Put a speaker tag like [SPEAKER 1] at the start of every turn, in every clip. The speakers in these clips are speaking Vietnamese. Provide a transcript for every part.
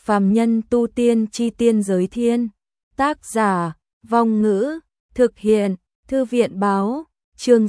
[SPEAKER 1] Phàm nhân tu tiên chi tiên giới thiên. Tác giả, Vong Ngữ, thực hiện, Thư viện báo, chương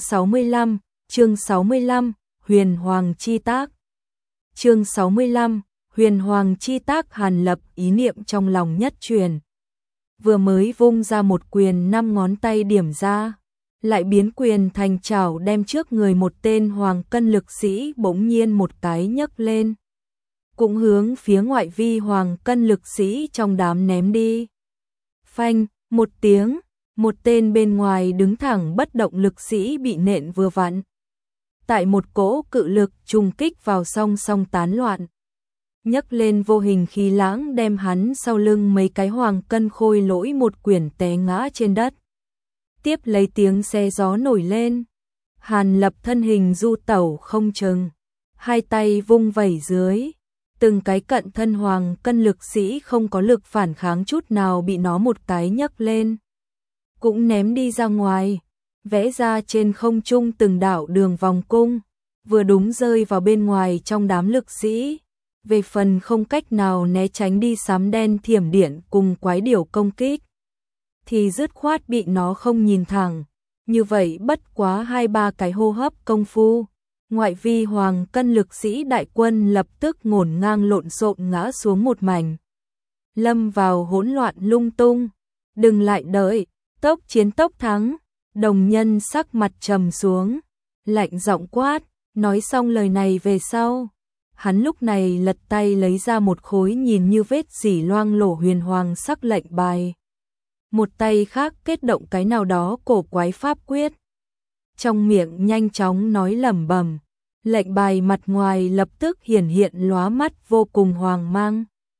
[SPEAKER 1] 65, Huyền Hoàng chi tác. Chương 65, Huyền Hoàng chi tác. Hàn Lập ý niệm trong lòng nhất truyền. Vừa mới vung ra một quyền, 5 ngón tay điểm ra, lại biến quyền thành chảo đem trước người một tên hoàng cân lực sĩ bỗng nhiên một cái nhấc lên. Cũng hướng phía ngoại vi hoàng cân lực sĩ trong đám ném đi. Phanh, một tiếng, một tên bên ngoài đứng thẳng bất động lực sĩ bị nện vừa vặn. Tại một cỗ cự lực trùng kích vào song song tán loạn. Nhấc lên vô hình khí lãng đem hắn sau lưng mấy cái hoàng cân khôi lỗi một quyển té ngã trên đất. Tiếp lấy tiếng xe gió nổi lên. Hàn Lập thân hình du tẩu không chừng, hai tay vung vẩy dưới. Từng cái cận thân hoàng cân lực sĩ không có lực phản kháng chút nào bị nó một cái nhấc lên. Cũng ném đi ra ngoài, vẽ ra trên không trung từng đạo đường vòng cung, vừa đúng rơi vào bên ngoài trong đám lực sĩ. Về phần không cách nào né tránh đi sám đen thiểm điện cùng quái điểu công kích, thì dứt khoát bị nó không nhìn thẳng. Như vậy bất quá 2-3 cái hô hấp công phu, ngoại vi hoàng cân lực sĩ đại quân lập tức ngổn ngang lộn xộn ngã xuống một mảnh. Lâm vào hỗn loạn lung tung. Đừng lại đợi, tốc chiến tốc thắng. Đồng Nhân sắc mặt trầm xuống, lạnh giọng quát. Nói xong lời này về sau, hắn lúc này lật tay lấy ra một khối nhìn như vết dỉ loang lổ huyền hoàng sắc lệnh bài. Một tay khác kết động cái nào đó cổ quái pháp quyết. Trong miệng nhanh chóng nói lẩm bẩm, lệnh bài mặt ngoài lập tức hiển hiện lóa mắt vô cùng hoàng mang.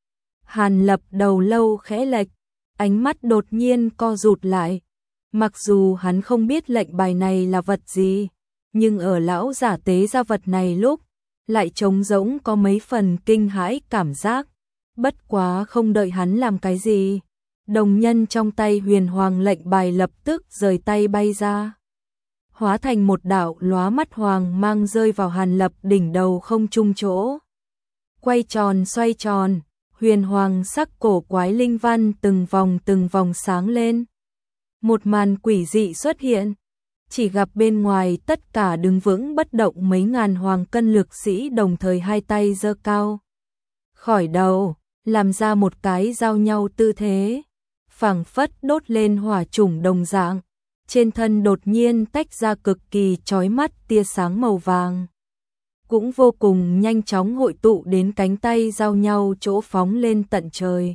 [SPEAKER 1] Hàn Lập đầu lâu khẽ lệch, ánh mắt đột nhiên co rụt lại. Mặc dù hắn không biết lệnh bài này là vật gì, nhưng ở lão giả tế ra vật này lúc, lại trống rỗng có mấy phần kinh hãi cảm giác. Bất quá không đợi hắn làm cái gì, Đồng Nhân trong tay huyền hoàng lệnh bài lập tức rời tay bay ra, hóa thành một đạo lóa mắt hoàng mang rơi vào Hàn Lập đỉnh đầu không trung chỗ. Quay tròn xoay tròn, huyền hoàng sắc cổ quái linh văn từng vòng sáng lên. Một màn quỷ dị xuất hiện, chỉ gặp bên ngoài tất cả đứng vững bất động mấy ngàn hoàng cân lực sĩ đồng thời hai tay giơ cao khỏi đầu, làm ra một cái giao nhau tư thế, phảng phất đốt lên hỏa chủng đồng dạng. Trên thân đột nhiên tách ra cực kỳ chói mắt tia sáng màu vàng, cũng vô cùng nhanh chóng hội tụ đến cánh tay giao nhau chỗ phóng lên tận trời.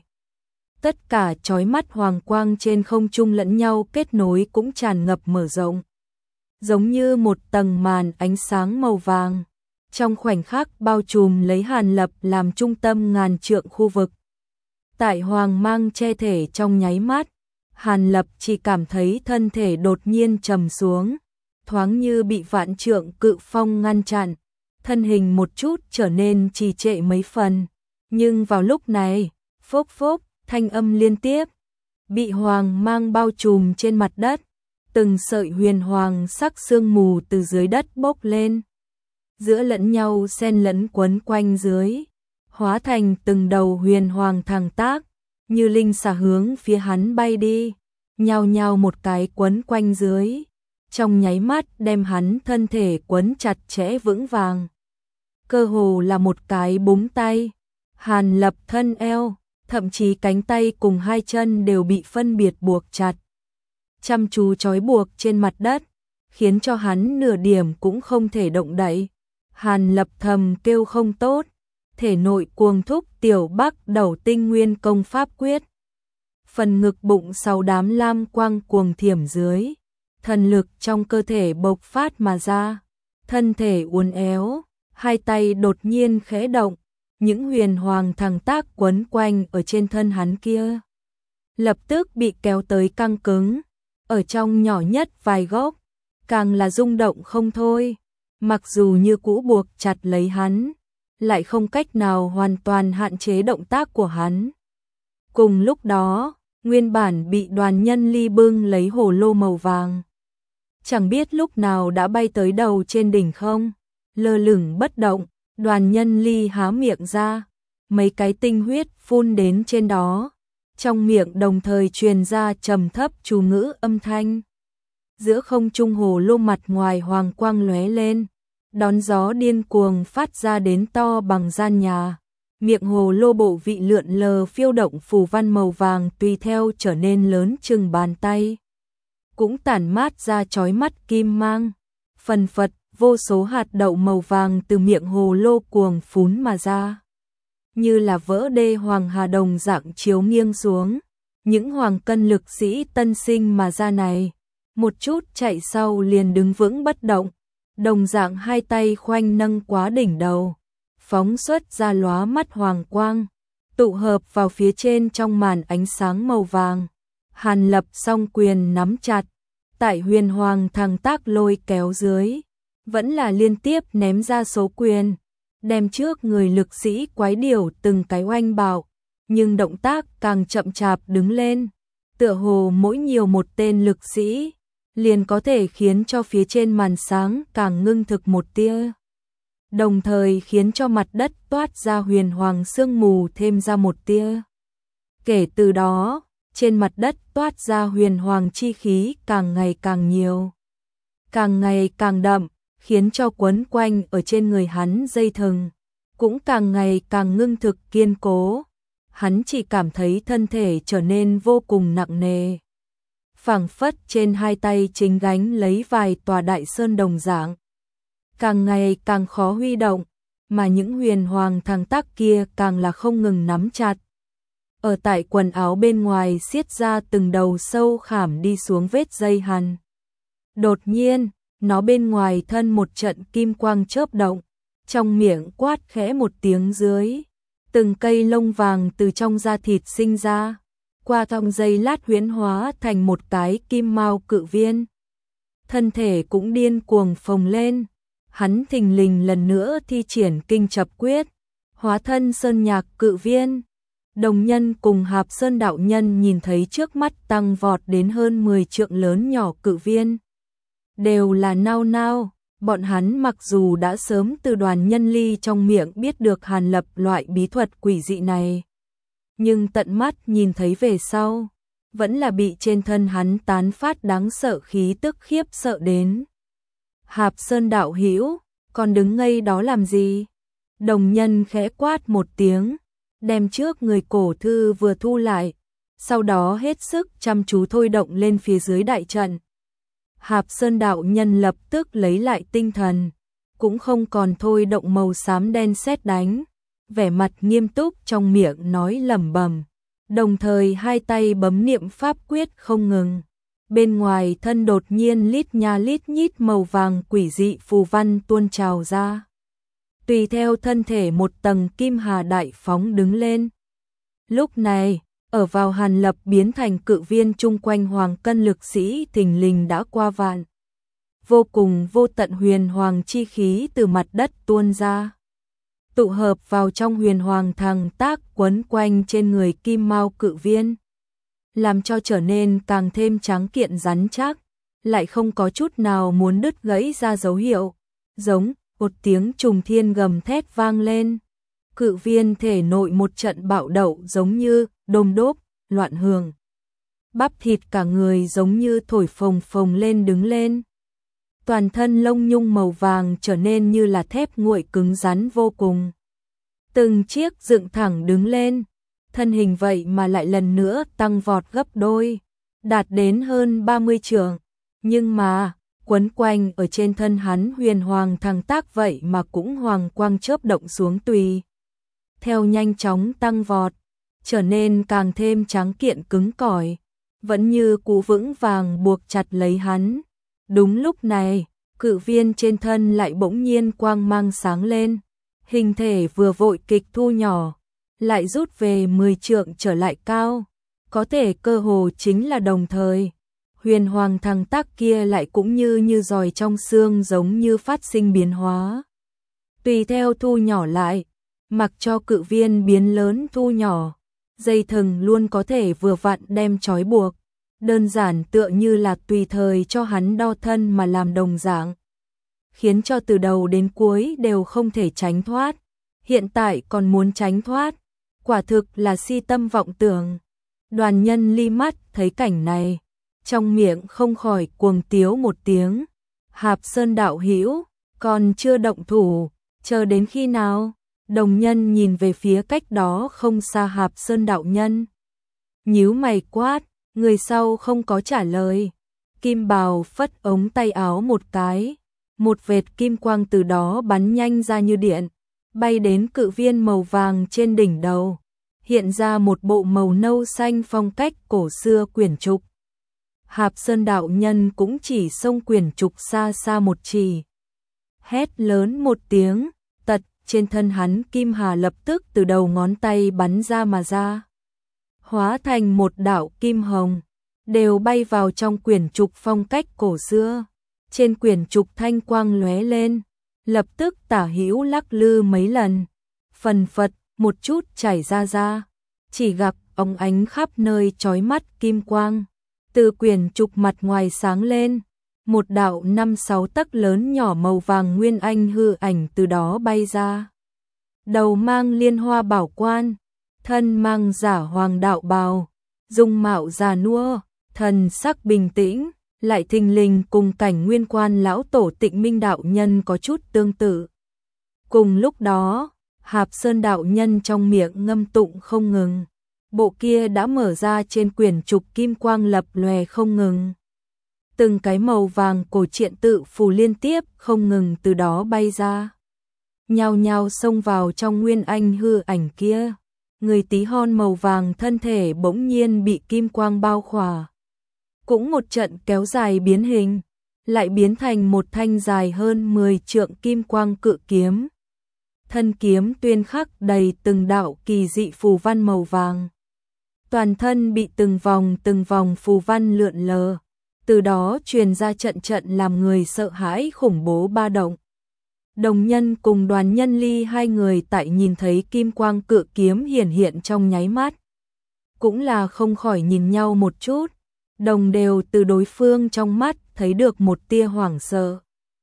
[SPEAKER 1] Tất cả chói mắt hoàng quang trên không trung lẫn nhau kết nối cũng tràn ngập mở rộng, giống như một tầng màn ánh sáng màu vàng, trong khoảnh khắc bao trùm lấy Hàn Lập làm trung tâm ngàn trượng khu vực. Tại hoàng mang che thể trong nháy mắt, Hàn Lập chỉ cảm thấy thân thể đột nhiên trầm xuống, thoáng như bị vạn trượng cự phong ngăn chặn, thân hình một chút trở nên trì trệ mấy phần. Nhưng vào lúc này, phốc phốc, thanh âm liên tiếp, bị hoàng mang bao trùm trên mặt đất, từng sợi huyền hoàng sắc sương mù từ dưới đất bốc lên, giữa lẫn nhau xen lẫn quấn quanh dưới, hóa thành từng đầu huyền hoàng thẳng tác, như linh xà hướng phía hắn bay đi, nhao nhao một cái quấn quanh dưới, trong nháy mắt đem hắn thân thể quấn chặt chẽ vững vàng. Cơ hồ là một cái búng tay, Hàn Lập thân eo, thậm chí cánh tay cùng hai chân đều bị phân biệt buộc chặt, chăm chú trói buộc trên mặt đất, khiến cho hắn nửa điểm cũng không thể động đậy. Hàn Lập thầm kêu không tốt, thể nội cuồng thúc tiểu Bắc Đầu Tinh Nguyên công pháp quyết. Phần ngực bụng sau đám lam quang cuồng thiểm dưới, thần lực trong cơ thể bộc phát mà ra, thân thể uốn éo, hai tay đột nhiên khẽ động, những huyền hoàng thẳng tác quấn quanh ở trên thân hắn kia lập tức bị kéo tới căng cứng, ở trong nhỏ nhất vài gốc, càng là rung động không thôi. Mặc dù như cũ buộc chặt lấy hắn, lại không cách nào hoàn toàn hạn chế động tác của hắn. Cùng lúc đó, nguyên bản bị Đoàn Nhân Ly bưng lấy hồ lô màu vàng, chẳng biết lúc nào đã bay tới đầu trên đỉnh không, lơ lửng bất động. Đoàn Nhân Ly há miệng ra, mấy cái tinh huyết phun đến trên đó, trong miệng đồng thời truyền ra trầm thấp chú ngữ âm thanh. Giữa không trung hồ lô mặt ngoài hoàng quang lóe lên, đón gió điên cuồng phát ra đến to bằng gian nhà. Miệng hồ lô bộ vị lượn lờ phiêu động phù văn màu vàng tùy theo trở nên lớn chừng bàn tay. Cũng tản mát ra chói mắt kim mang. Phần phật, vô số hạt đậu màu vàng từ miệng hồ lô cuồng phún mà ra. Như là vỡ đê hoàng hà đồng dạng chiếu nghiêng xuống. Những hoàng cân lực sĩ tân sinh mà ra này, một chút chạy sau liền đứng vững bất động. Đồng dạng hai tay khoanh nâng quá đỉnh đầu, phóng xuất ra lóa mắt hoàng quang, tụ hợp vào phía trên trong màn ánh sáng màu vàng. Hàn Lập song quyền nắm chặt, tại huyền hoàng thằng tác lôi kéo dưới, vẫn là liên tiếp ném ra số quyền, đem trước người lực sĩ quái điểu từng cái oanh bạo, nhưng động tác càng chậm chạp đứng lên, tựa hồ mỗi nhiều một tên lực sĩ, liền có thể khiến cho phía trên màn sáng càng ngưng thực một tia. Đồng thời khiến cho mặt đất toát ra huyền hoàng sương mù thêm ra một tia. Kể từ đó, trên mặt đất toát ra huyền hoàng chi khí càng ngày càng nhiều, càng ngày càng đậm, khiến cho quấn quanh ở trên người hắn dây thừng cũng càng ngày càng ngưng thực kiên cố. Hắn chỉ cảm thấy thân thể trở nên vô cùng nặng nề, phảng phất trên hai tay chính gánh lấy vài tòa đại sơn đồng dạng, càng ngày càng khó huy động, mà những huyền hoàng thằng tác kia càng là không ngừng nắm chặt. Ở tại quần áo bên ngoài xiết ra từng đầu sâu khảm đi xuống vết dây hằn. Đột nhiên, nó bên ngoài thân một trận kim quang chớp động, trong miệng quát khẽ một tiếng dưới, từng cây lông vàng từ trong da thịt sinh ra, qua trong giây lát huyễn hóa thành một cái kim mao cự viên. Thân thể cũng điên cuồng phồng lên, hắn thình lình lần nữa thi triển kinh chập quyết, hóa thân sơn nhạc cự viên. Đồng Nhân cùng Hạp Sơn đạo nhân nhìn thấy trước mắt tăng vọt đến hơn 10 trượng lớn nhỏ cự viên, đều là nao nao. Bọn hắn mặc dù đã sớm từ Đoàn Nhân Ly trong miệng biết được Hàn Lập loại bí thuật quỷ dị này, nhưng tận mắt nhìn thấy về sau, vẫn là bị trên thân hắn tán phát đáng sợ khí tức khiếp sợ đến. Hạp Sơn đạo hữu, còn đứng ngây đó làm gì? Đồng Nhân khẽ quát một tiếng, đem trước người cổ thư vừa thu lại, sau đó hết sức chăm chú thôi động lên phía dưới đại trận. Hạp Sơn đạo nhân lập tức lấy lại tinh thần, cũng không còn thôi động màu xám đen sét đánh, vẻ mặt nghiêm túc trong miệng nói lẩm bẩm, đồng thời hai tay bấm niệm pháp quyết không ngừng. Bên ngoài thân đột nhiên lít nha lít nhít màu vàng quỷ dị phù văn tuôn trào ra. Tùy theo thân thể một tầng kim hà đại phóng đứng lên. Lúc này, ở vào Hàn Lập biến thành cự viên chung quanh hoàng cân lực sĩ thình lình đã qua vạn. Vô cùng vô tận huyền hoàng chi khí từ mặt đất tuôn ra, tụ hợp vào trong huyền hoàng thằng tác quấn quanh trên người kim mao cự viên, làm cho trở nên càng thêm tráng kiện rắn chắc, lại không có chút nào muốn đứt gãy ra dấu hiệu. Giống một tiếng trùng thiên gầm thét vang lên, cự viên thể nội một trận bạo động giống như đôm đốp, loạn hưởng. Bắp thịt cả người giống như thổi phồng phồng lên đứng lên. Toàn thân lông nhung màu vàng trở nên như là thép nguội cứng rắn vô cùng. Từng chiếc dựng thẳng đứng lên, thân hình vậy mà lại lần nữa tăng vọt gấp đôi, đạt đến hơn 30 trượng. Nhưng mà, quấn quanh ở trên thân hắn huyền hoàng thằng tác vậy mà cũng hoàng quang chớp động xuống tùy theo nhanh chóng tăng vọt, trở nên càng thêm tráng kiện cứng cỏi, vẫn như cú vững vàng buộc chặt lấy hắn. Đúng lúc này, cự viên trên thân lại bỗng nhiên quang mang sáng lên, hình thể vừa vội kịch thu nhỏ, lại rút về 10 trượng trở lại cao, có thể cơ hồ chính là đồng thời. Huyền hoàng thằng tác kia lại cũng như giòi trong xương giống như phát sinh biến hóa. Tùy theo thu nhỏ lại, mặc cho cự viên biến lớn thu nhỏ, dây thừng luôn có thể vừa vặn đem trói buộc, đơn giản tựa như là tùy thời cho hắn đo thân mà làm đồng dạng, khiến cho từ đầu đến cuối đều không thể tránh thoát. Hiện tại còn muốn tránh thoát, quả thực là si tâm vọng tưởng. Đoàn Nhân Ly mắt thấy cảnh này, trong miệng không khỏi cuồng tiếu một tiếng. Hạp Sơn đạo hữu, còn chưa động thủ, chờ đến khi nào? Đồng Nhân nhìn về phía cách đó không xa Hạp Sơn đạo nhân, nhíu mày quát, người sau không có trả lời. Kim Bào phất ống tay áo một cái, một vệt kim quang từ đó bắn nhanh ra như điện, bay đến cự viên màu vàng trên đỉnh đầu, hiện ra một bộ màu nâu xanh phong cách cổ xưa quyển trục. Hạp Sơn đạo nhân cũng chỉ xông quyển trục xa xa một chỉ, hét lớn một tiếng, tật, trên thân hắn kim hà lập tức từ đầu ngón tay bắn ra mà ra, hóa thành một đạo kim hồng, đều bay vào trong quyển trục phong cách cổ xưa. Trên quyển trục thanh quang lóe lên, lập tức tả hữu lắc lư mấy lần, phần phật một chút chảy ra, chỉ gặp óng ánh khắp nơi chói mắt kim quang. Từ quyển trục mặt ngoài sáng lên, một đạo 5-6 tấc lớn nhỏ màu vàng nguyên anh hư ảnh từ đó bay ra. Đầu mang liên hoa bảo quan, thân mang giả hoàng đạo bào, dung mạo già nua, thần sắc bình tĩnh, lại thình lình cùng cảnh nguyên quan lão tổ Tịnh Minh đạo nhân có chút tương tự. Cùng lúc đó, Hạp Sơn đạo nhân trong miệng ngâm tụng không ngừng, bộ kia đã mở ra trên quyển trục kim quang lập lòe không ngừng. Từng cái màu vàng cổ truyện tự phù liên tiếp không ngừng từ đó bay ra, nhao nhao xông vào trong nguyên anh hư ảnh kia. Người tí hon màu vàng thân thể bỗng nhiên bị kim quang bao khỏa, cũng một trận kéo dài biến hình, lại biến thành một thanh dài hơn 10 trượng kim quang cự kiếm. Thân kiếm tuyên khắc đầy từng đạo kỳ dị phù văn màu vàng, toàn thân bị từng vòng phù văn lượn lờ, từ đó truyền ra trận trận làm người sợ hãi khủng bố ba động. Đồng Nhân cùng Đoàn Nhân Ly hai người tại nhìn thấy kim quang cự kiếm hiển hiện trong nháy mắt, cũng là không khỏi nhìn nhau một chút, đồng đều từ đối phương trong mắt thấy được một tia hoảng sợ.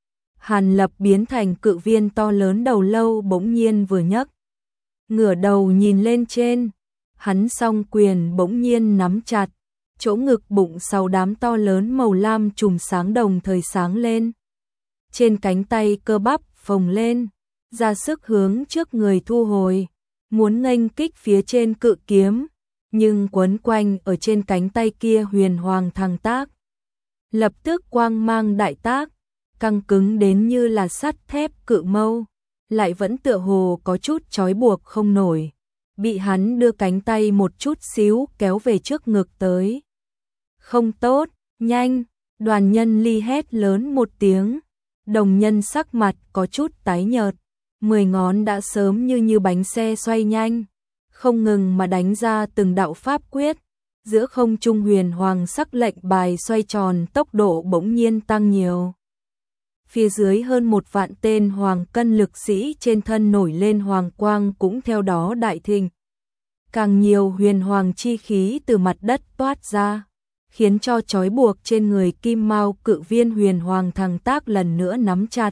[SPEAKER 1] Hàn Lập biến thành cự viên to lớn đầu lâu bỗng nhiên vừa nhấc, ngửa đầu nhìn lên trên, hắn song quyền bỗng nhiên nắm chặt, chỗ ngực bụng sau đám to lớn màu lam chùm sáng đồng thời sáng lên. Trên cánh tay cơ bắp phồng lên, ra sức hướng trước người thu hồi, muốn nghênh kích phía trên cự kiếm, nhưng quấn quanh ở trên cánh tay kia huyền hoàng thăng tác. Lập tức quang mang đại tác, căng cứng đến như là sắt thép cự mâu, lại vẫn tựa hồ có chút trói buộc không nổi, bị hắn đưa cánh tay một chút xíu kéo về trước ngực tới. Không tốt, nhanh, Đoàn Nhân Ly hét lớn một tiếng, Đồng Nhân sắc mặt có chút tái nhợt, 10 ngón đã sớm như bánh xe xoay nhanh, không ngừng mà đánh ra từng đạo pháp quyết, giữa không trung huyền hoàng sắc lệnh bài xoay tròn tốc độ bỗng nhiên tăng nhiều. Phía dưới hơn 1 vạn tên hoàng cân lực sĩ trên thân nổi lên hoàng quang cũng theo đó đại thịnh. Càng nhiều huyền hoàng chi khí từ mặt đất toát ra, khiến cho trói buộc trên người kim mao cự viên huyền hoàng thăng tác lần nữa nắm chặt.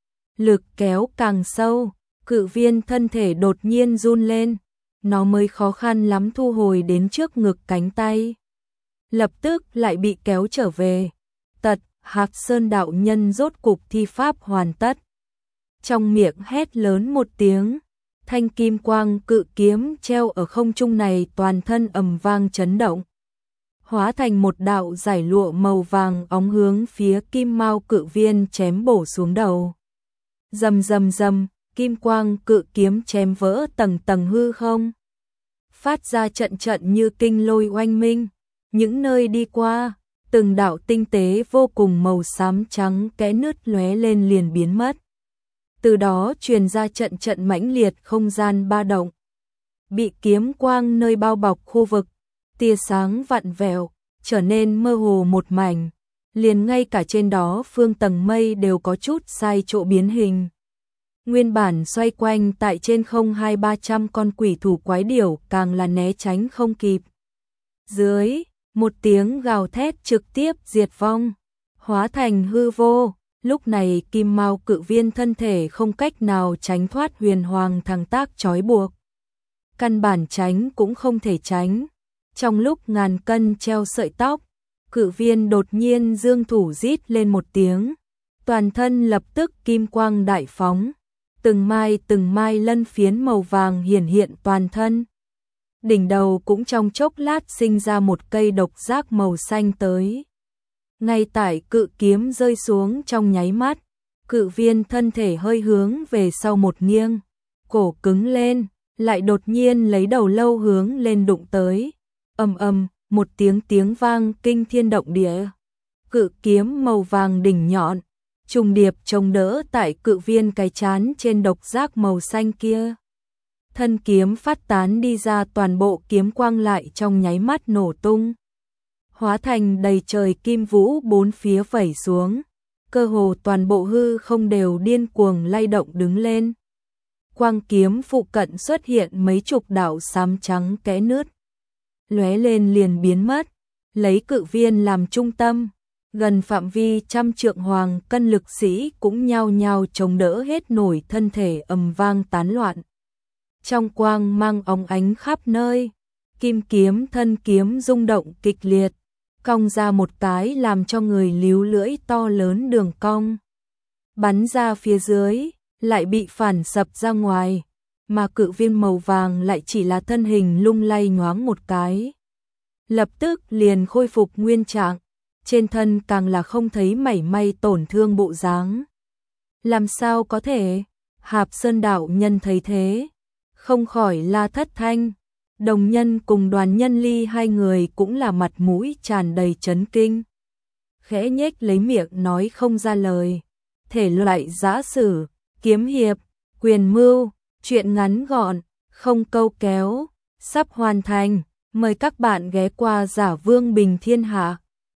[SPEAKER 1] Lực kéo càng sâu, cự viên thân thể đột nhiên run lên, nó mới khó khăn lắm thu hồi đến trước ngực cánh tay. Lập tức lại bị kéo trở về. Tật, Hạp Sơn đạo nhân rốt cục thi pháp hoàn tất. Trong miệng hét lớn một tiếng, thanh kim quang cự kiếm treo ở không trung này toàn thân ầm vang chấn động, hóa thành một đạo giải lụa màu vàng óng hướng phía kim mao cự viên chém bổ xuống đầu. Rầm rầm rầm, kim quang cự kiếm chém vỡ tầng tầng hư không, phát ra trận trận như kinh lôi oanh minh. Những nơi đi qua, từng đạo tinh tế vô cùng màu xám trắng kẽ nứt lóe lên liền biến mất. Từ đó truyền ra trận trận mãnh liệt không gian ba động. Bị kiếm quang nơi bao bọc khu vực, tia sáng vặn vẹo, trở nên mơ hồ một mảnh, liền ngay cả trên đó phương tầng mây đều có chút sai chỗ biến hình. Nguyên bản xoay quanh tại trên không 200-300 con quỷ thủ quái điểu càng là né tránh không kịp. Dưới, một tiếng gào thét trực tiếp diệt vong, hóa thành hư vô. Lúc này kim mao cự viên thân thể không cách nào tránh thoát huyền hoàng thăng tác trói buộc. căn bản tránh cũng không thể tránh. Trong lúc ngàn cân treo sợi tóc, Cự Viên đột nhiên giương thủ rít lên một tiếng, toàn thân lập tức kim quang đại phóng, từng mai lân phiến màu vàng hiển hiện toàn thân. Đỉnh đầu cũng trong chốc lát sinh ra một cây độc giác màu xanh tới. Ngay tại cự kiếm rơi xuống trong nháy mắt, Cự Viên thân thể hơi hướng về sau một nghiêng, cổ cứng lên, lại đột nhiên lấy đầu lâu hướng lên đụng tới. Ầm ầm, một tiếng vang kinh thiên động địa. Cự kiếm màu vàng đỉnh nhọn, trùng điệp chống đỡ tại Cự Viên cái chán trên độc giác màu xanh kia. Thân kiếm phát tán đi ra, toàn bộ kiếm quang lại trong nháy mắt nổ tung, hóa thành đầy trời kim vũ bốn phía vẩy xuống, cơ hồ toàn bộ hư không đều điên cuồng lay động đứng lên. Quang kiếm phụ cận xuất hiện mấy chục đạo xám trắng kẽ nứt, lóe lên liền biến mất, lấy Cự Viên làm trung tâm, gần phạm vi trăm trượng hoàng cân lực sĩ cũng nhao nhao chống đỡ hết nổi, thân thể ầm vang tán loạn. Trong quang mang óng ánh khắp nơi, kim kiếm thân kiếm rung động kịch liệt, cong ra một cái làm cho người líu lưỡi to lớn đường cong. Bắn ra phía dưới, lại bị phản sập ra ngoài, mà Cự Viên màu vàng lại chỉ là thân hình lung lay nhoáng một cái, lập tức liền khôi phục nguyên trạng, trên thân càng là không thấy mảy may tổn thương bộ dáng. Làm sao có thể? Hạp Sơn đạo nhân thấy thế, không khỏi la thất thanh. Đồng Nhân cùng Đoàn Nhân Ly hai người cũng là mặt mũi tràn đầy chấn kinh, khẽ nhếch lấy miệng nói không ra lời. Thể loại giã sử, kiếm hiệp, quyền mưu, truyện ngắn gọn, không câu kéo, sắp hoàn thành. Mời các bạn ghé qua Giả Vương Bình Thiên Hạ.